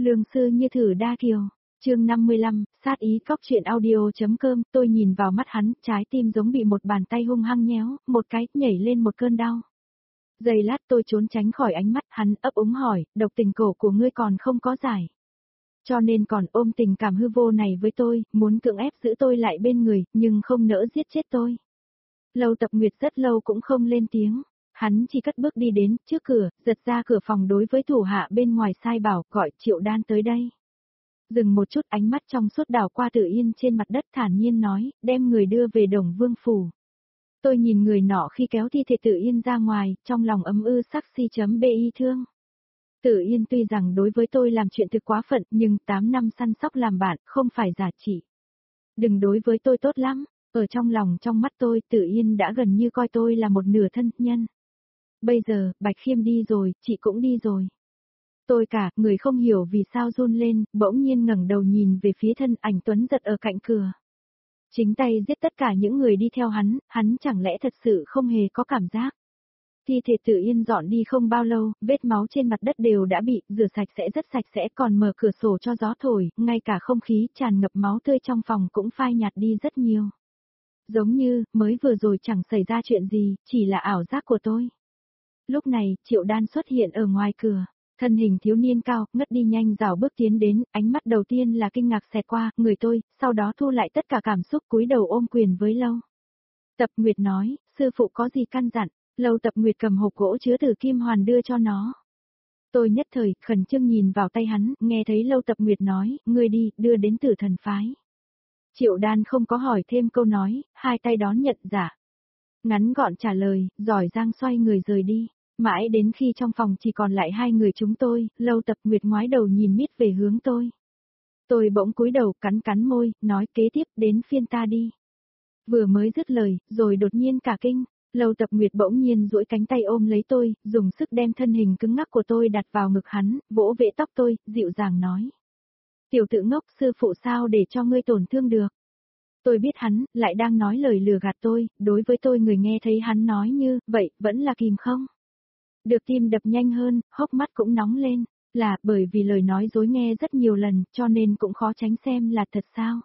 Lương sư như thử đa kiều. Chương 55, sát ý cóc truyện audio.com. Tôi nhìn vào mắt hắn, trái tim giống bị một bàn tay hung hăng nhéo, một cái, nhảy lên một cơn đau. Giây lát tôi trốn tránh khỏi ánh mắt hắn, ấp úng hỏi, độc tình cổ của ngươi còn không có giải. Cho nên còn ôm tình cảm hư vô này với tôi, muốn cưỡng ép giữ tôi lại bên người, nhưng không nỡ giết chết tôi. Lâu Tập Nguyệt rất lâu cũng không lên tiếng. Hắn chỉ cất bước đi đến, trước cửa, giật ra cửa phòng đối với thủ hạ bên ngoài sai bảo, gọi Triệu Đan tới đây. Dừng một chút, ánh mắt trong suốt đảo qua Tử Yên trên mặt đất, thản nhiên nói, đem người đưa về Đồng Vương Phủ. Tôi nhìn người nọ khi kéo thi thể Tử Yên ra ngoài, trong lòng ấm ư sắc si.bi thương. Tử Yên tuy rằng đối với tôi làm chuyện thực quá phận, nhưng 8 năm săn sóc làm bạn, không phải giả trị. Đừng đối với tôi tốt lắm, ở trong lòng trong mắt tôi, Tử Yên đã gần như coi tôi là một nửa thân nhân. Bây giờ, Bạch Khiêm đi rồi, chị cũng đi rồi. Tôi cả, người không hiểu vì sao run lên, bỗng nhiên ngẩng đầu nhìn về phía thân ảnh Tuấn Giật ở cạnh cửa. Chính tay giết tất cả những người đi theo hắn chẳng lẽ thật sự không hề có cảm giác. Thi thể Tử Yên dọn đi không bao lâu, vết máu trên mặt đất đều đã bị rửa sạch sẽ rất sạch sẽ, còn mở cửa sổ cho gió thổi, ngay cả không khí tràn ngập máu tươi trong phòng cũng phai nhạt đi rất nhiều. Giống như, mới vừa rồi chẳng xảy ra chuyện gì, chỉ là ảo giác của tôi. Lúc này, Triệu Đan xuất hiện ở ngoài cửa. Thân hình thiếu niên cao, ngất đi nhanh rảo bước tiến đến, ánh mắt đầu tiên là kinh ngạc xẹt qua người tôi, sau đó thu lại tất cả cảm xúc cúi đầu ôm quyền với Lâu Tập Nguyệt nói, sư phụ có gì căn dặn. Lâu Tập Nguyệt cầm hộp gỗ chứa tử kim hoàn đưa cho nó. Tôi nhất thời, khẩn trương nhìn vào tay hắn, nghe thấy Lâu Tập Nguyệt nói, ngươi đi, đưa đến Tử Thần phái. Triệu Đan không có hỏi thêm câu nói, hai tay đón nhận giả. Ngắn gọn trả lời, giỏi giang xoay người rời đi. Mãi đến khi trong phòng chỉ còn lại hai người chúng tôi, Lâu Tập Nguyệt ngoái đầu nhìn mít về hướng tôi. Tôi bỗng cúi đầu cắn cắn môi, nói kế tiếp đến phiên ta đi. Vừa mới dứt lời, rồi đột nhiên cả kinh. Lâu Tập Nguyệt bỗng nhiên duỗi cánh tay ôm lấy tôi, dùng sức đem thân hình cứng ngắc của tôi đặt vào ngực hắn, vỗ vẽ tóc tôi, dịu dàng nói. Tiểu tử ngốc, sư phụ sao để cho ngươi tổn thương được. Tôi biết hắn, lại đang nói lời lừa gạt tôi, đối với tôi người nghe thấy hắn nói như, vậy, vẫn là kìm không? Được tim đập nhanh hơn, hốc mắt cũng nóng lên, là bởi vì lời nói dối nghe rất nhiều lần, cho nên cũng khó tránh xem là thật sao.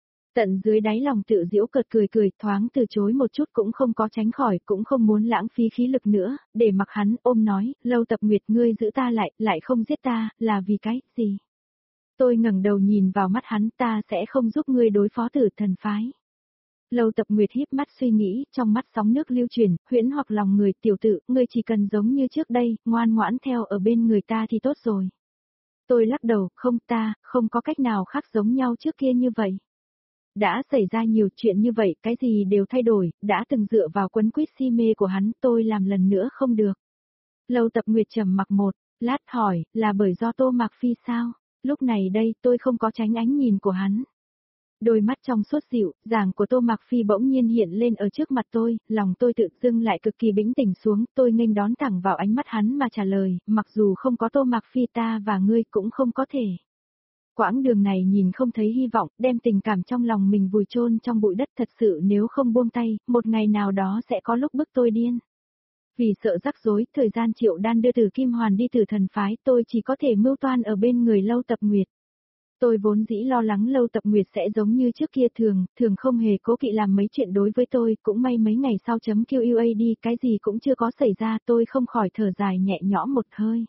Tận dưới đáy lòng tự giễu cợt cười thoáng từ chối một chút cũng không có tránh khỏi, cũng không muốn lãng phí khí lực nữa, để mặc hắn ôm nói, Lâu Tập Nguyệt ngươi giữ ta lại không giết ta, là vì cái gì? Tôi ngẩng đầu nhìn vào mắt hắn, ta sẽ không giúp ngươi đối phó Tử Thần phái. Lâu Tập Nguyệt híp mắt suy nghĩ, trong mắt sóng nước lưu chuyển, huyễn hoặc lòng người, tiểu tử, ngươi chỉ cần giống như trước đây, ngoan ngoãn theo ở bên người ta thì tốt rồi. Tôi lắc đầu, không, ta, không có cách nào khác giống nhau trước kia như vậy. Đã xảy ra nhiều chuyện như vậy, cái gì đều thay đổi, đã từng dựa vào quấn quýt si mê của hắn, tôi làm lần nữa không được. Lâu Tập Nguyệt trầm mặc một lát hỏi, là bởi do Tô Mạc Phi sao? Lúc này đây, tôi không có tránh ánh nhìn của hắn. Đôi mắt trong suốt dịu, dàng của Tô Mạc Phi bỗng nhiên hiện lên ở trước mặt tôi, lòng tôi tự dưng lại cực kỳ bình tĩnh xuống, tôi nghênh đón thẳng vào ánh mắt hắn mà trả lời, mặc dù không có Tô Mạc Phi ta và ngươi cũng không có thể. Quãng đường này nhìn không thấy hy vọng, đem tình cảm trong lòng mình vùi chôn trong bụi đất, thật sự nếu không buông tay, một ngày nào đó sẽ có lúc bức tôi điên. Vì sợ rắc rối, thời gian Triệu Đan đưa Tử Kim Hoàn đi Tử Thần phái, tôi chỉ có thể mưu toan ở bên người Lâu Tập Nguyệt. Tôi vốn dĩ lo lắng Lâu Tập Nguyệt sẽ giống như trước kia thường không hề cố kỵ làm mấy chuyện đối với tôi, cũng may mấy ngày sau QUAD cái gì cũng chưa có xảy ra, tôi không khỏi thở dài nhẹ nhõm một hơi.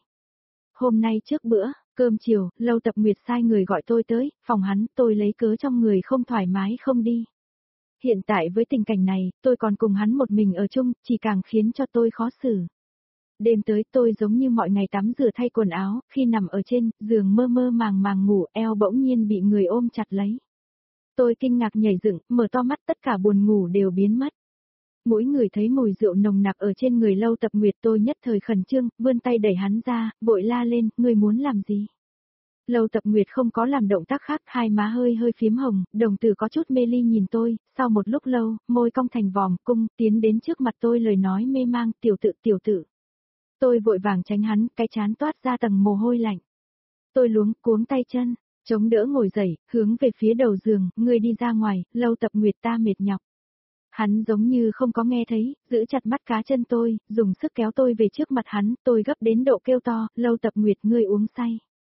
Hôm nay trước bữa cơm chiều, Lâu Tập Nguyệt sai người gọi tôi tới, phòng hắn, tôi lấy cớ trong người không thoải mái không đi. Hiện tại với tình cảnh này, tôi còn cùng hắn một mình ở chung, chỉ càng khiến cho tôi khó xử. Đêm tới tôi giống như mọi ngày tắm rửa thay quần áo, khi nằm ở trên giường mơ mơ màng ngủ, eo bỗng nhiên bị người ôm chặt lấy. Tôi kinh ngạc nhảy dựng, mở to mắt, tất cả buồn ngủ đều biến mất. Mỗi người thấy mùi rượu nồng nặc ở trên người Lâu Tập Nguyệt, tôi nhất thời khẩn trương, vươn tay đẩy hắn ra, vội la lên, ngươi muốn làm gì? Lâu Tập Nguyệt không có làm động tác khác, hai má hơi phím hồng, đồng tử có chút mê ly nhìn tôi, sau một lúc lâu, môi cong thành vòm cung, tiến đến trước mặt tôi lời nói mê mang, tiểu tự. Tôi vội vàng tránh hắn, cái trán toát ra tầng mồ hôi lạnh. Tôi luống cuống tay chân, chống đỡ ngồi dậy, hướng về phía đầu giường, ngươi đi ra ngoài, Lâu Tập Nguyệt ta mệt nhọc. Hắn giống như không có nghe thấy, giữ chặt mắt cá chân tôi, dùng sức kéo tôi về trước mặt hắn, tôi gấp đến độ kêu to, Lâu Tập Nguyệt ngươi uống say.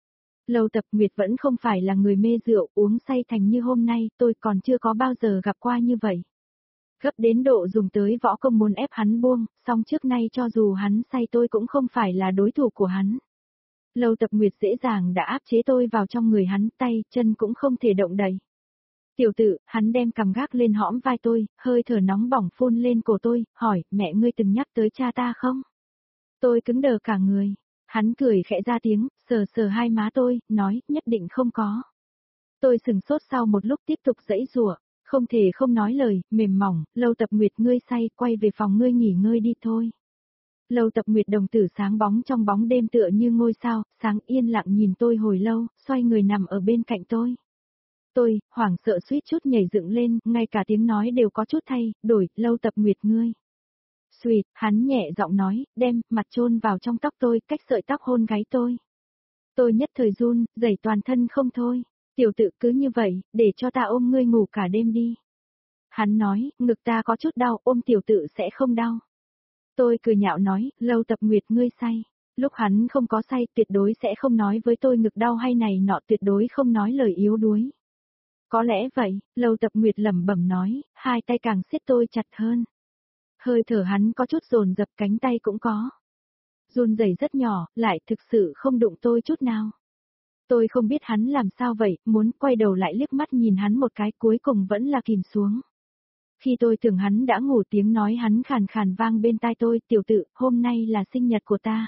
Lâu Tập Nguyệt vẫn không phải là người mê rượu, uống say thành như hôm nay, tôi còn chưa có bao giờ gặp qua như vậy. Gấp đến độ dùng tới võ công muốn ép hắn buông, song trước nay cho dù hắn say tôi cũng không phải là đối thủ của hắn. Lâu Tập Nguyệt dễ dàng đã áp chế tôi vào trong người hắn, tay, chân cũng không thể động đậy. Tiểu tử, hắn đem cằm gác lên hõm vai tôi, hơi thở nóng bỏng phun lên cổ tôi, hỏi, mẹ ngươi từng nhắc tới cha ta không? Tôi cứng đờ cả người. Hắn cười khẽ ra tiếng, sờ sờ hai má tôi, nói, nhất định không có. Tôi sừng sốt sau một lúc tiếp tục giãy giụa, không thể không nói lời, mềm mỏng, Lâu Tập Nguyệt ngươi say, quay về phòng ngươi nghỉ ngơi đi thôi. Lâu Tập Nguyệt đồng tử sáng bóng trong bóng đêm tựa như ngôi sao, sáng yên lặng nhìn tôi hồi lâu, xoay người nằm ở bên cạnh tôi. Tôi, hoảng sợ suýt chút nhảy dựng lên, ngay cả tiếng nói đều có chút thay, đổi, Lâu Tập Nguyệt ngươi. Xùyệt, hắn nhẹ giọng nói, đem mặt chôn vào trong tóc tôi, cách sợi tóc hôn gáy tôi. Tôi nhất thời run, rẩy toàn thân không thôi. Tiểu tự cứ như vậy, để cho ta ôm ngươi ngủ cả đêm đi. Hắn nói, ngực ta có chút đau, ôm tiểu tự sẽ không đau. Tôi cười nhạo nói, Lâu Tập Nguyệt ngươi say. Lúc hắn không có say tuyệt đối sẽ không nói với tôi ngực đau hay này nọ, tuyệt đối không nói lời yếu đuối. Có lẽ vậy, Lâu Tập Nguyệt lẩm bẩm nói, hai tay càng siết tôi chặt hơn. Hơi thở hắn có chút dồn dập, cánh tay cũng có. Run rẩy rất nhỏ, lại thực sự không đụng tôi chút nào. Tôi không biết hắn làm sao vậy, muốn quay đầu lại liếc mắt nhìn hắn một cái, cuối cùng vẫn là kìm xuống. Khi tôi tưởng hắn đã ngủ, tiếng nói hắn khàn khàn vang bên tai tôi, tiểu tự, hôm nay là sinh nhật của ta.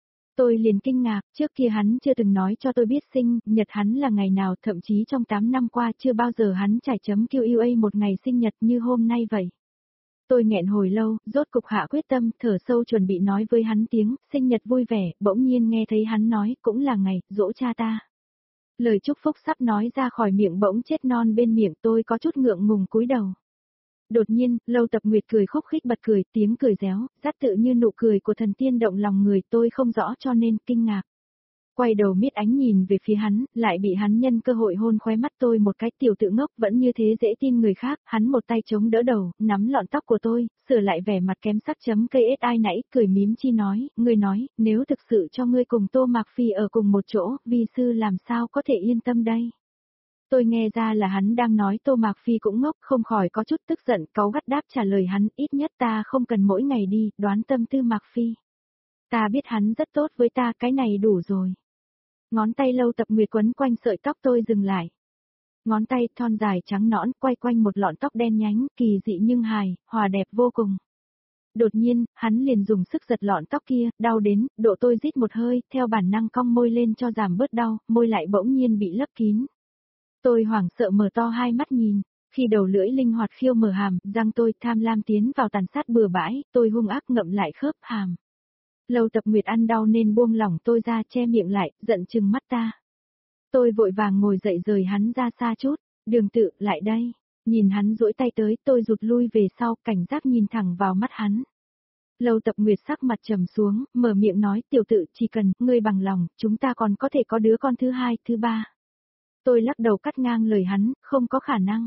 Tôi liền kinh ngạc, trước kia hắn chưa từng nói cho tôi biết sinh nhật hắn là ngày nào, thậm chí trong 8 năm qua chưa bao giờ hắn trải chấm QUA một ngày sinh nhật như hôm nay vậy. Tôi nghẹn hồi lâu, rốt cục hạ quyết tâm, thở sâu chuẩn bị nói với hắn tiếng, sinh nhật vui vẻ, bỗng nhiên nghe thấy hắn nói, cũng là ngày, giỗ cha ta. Lời chúc phúc sắp nói ra khỏi miệng bỗng chết non bên miệng, tôi có chút ngượng ngùng cúi đầu. Đột nhiên, Lâu Tập Nguyệt cười khúc khích bật cười, tiếng cười réo, rất tự như nụ cười của thần tiên động lòng người, tôi không rõ cho nên kinh ngạc. Quay đầu miết ánh nhìn về phía hắn, lại bị hắn nhân cơ hội hôn khóe mắt tôi một cái, tiểu tự ngốc vẫn như thế dễ tin người khác, hắn một tay chống đỡ đầu, nắm lọn tóc của tôi, sửa lại vẻ mặt kém sắc chấm cây ết ai nãy, cười mím chi nói, người nói, nếu thực sự cho ngươi cùng Tô Mạc Phi ở cùng một chỗ, vi sư làm sao có thể yên tâm đây. Tôi nghe ra là hắn đang nói Tô Mạc Phi cũng ngốc, không khỏi có chút tức giận, cáu gắt đáp trả lời hắn, ít nhất ta không cần mỗi ngày đi, đoán tâm tư Mạc Phi. Ta biết hắn rất tốt với ta, cái này đủ rồi. Ngón tay Lâu Tập Nguyệt quấn quanh sợi tóc tôi dừng lại. Ngón tay thon dài trắng nõn quay quanh một lọn tóc đen nhánh, kỳ dị nhưng hài, hòa đẹp vô cùng. Đột nhiên, hắn liền dùng sức giật lọn tóc kia, đau đến, độ tôi rít một hơi, theo bản năng cong môi lên cho giảm bớt đau, môi lại bỗng nhiên bị lấp kín. Tôi hoảng sợ mở to hai mắt nhìn, khi đầu lưỡi linh hoạt khiêu mở hàm, răng tôi tham lam tiến vào tàn sát bừa bãi, tôi hung ác ngậm lại khớp hàm. Lâu Tập Nguyệt ăn đau nên buông lỏng tôi ra, che miệng lại, giận chừng mắt ta. Tôi vội vàng ngồi dậy rời hắn ra xa chút, Đường Tự, lại đây. Nhìn hắn duỗi tay tới, tôi rụt lui về sau, cảnh giác nhìn thẳng vào mắt hắn. Lâu Tập Nguyệt sắc mặt trầm xuống, mở miệng nói, tiểu tự, chỉ cần, ngươi bằng lòng, chúng ta còn có thể có đứa con thứ hai, thứ ba. Tôi lắc đầu cắt ngang lời hắn, không có khả năng.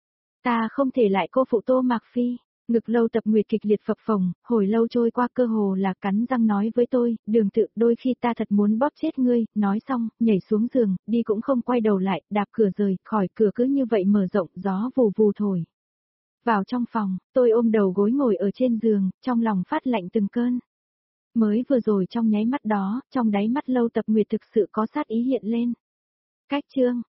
Ta không thể lại cô phụ Tô Mạc Phi. Ngực Lâu Tập Nguyệt kịch liệt phập phồng, hồi lâu trôi qua cơ hồ là cắn răng nói với tôi, Đường Tự, đôi khi ta thật muốn bóp chết ngươi, nói xong, nhảy xuống giường, đi cũng không quay đầu lại, đạp cửa rời, khỏi cửa cứ như vậy mở rộng, gió vù vù thổi. Vào trong phòng, tôi ôm đầu gối ngồi ở trên giường, trong lòng phát lạnh từng cơn. Mới vừa rồi trong nháy mắt đó, trong đáy mắt Lâu Tập Nguyệt thực sự có sát ý hiện lên. Cách chương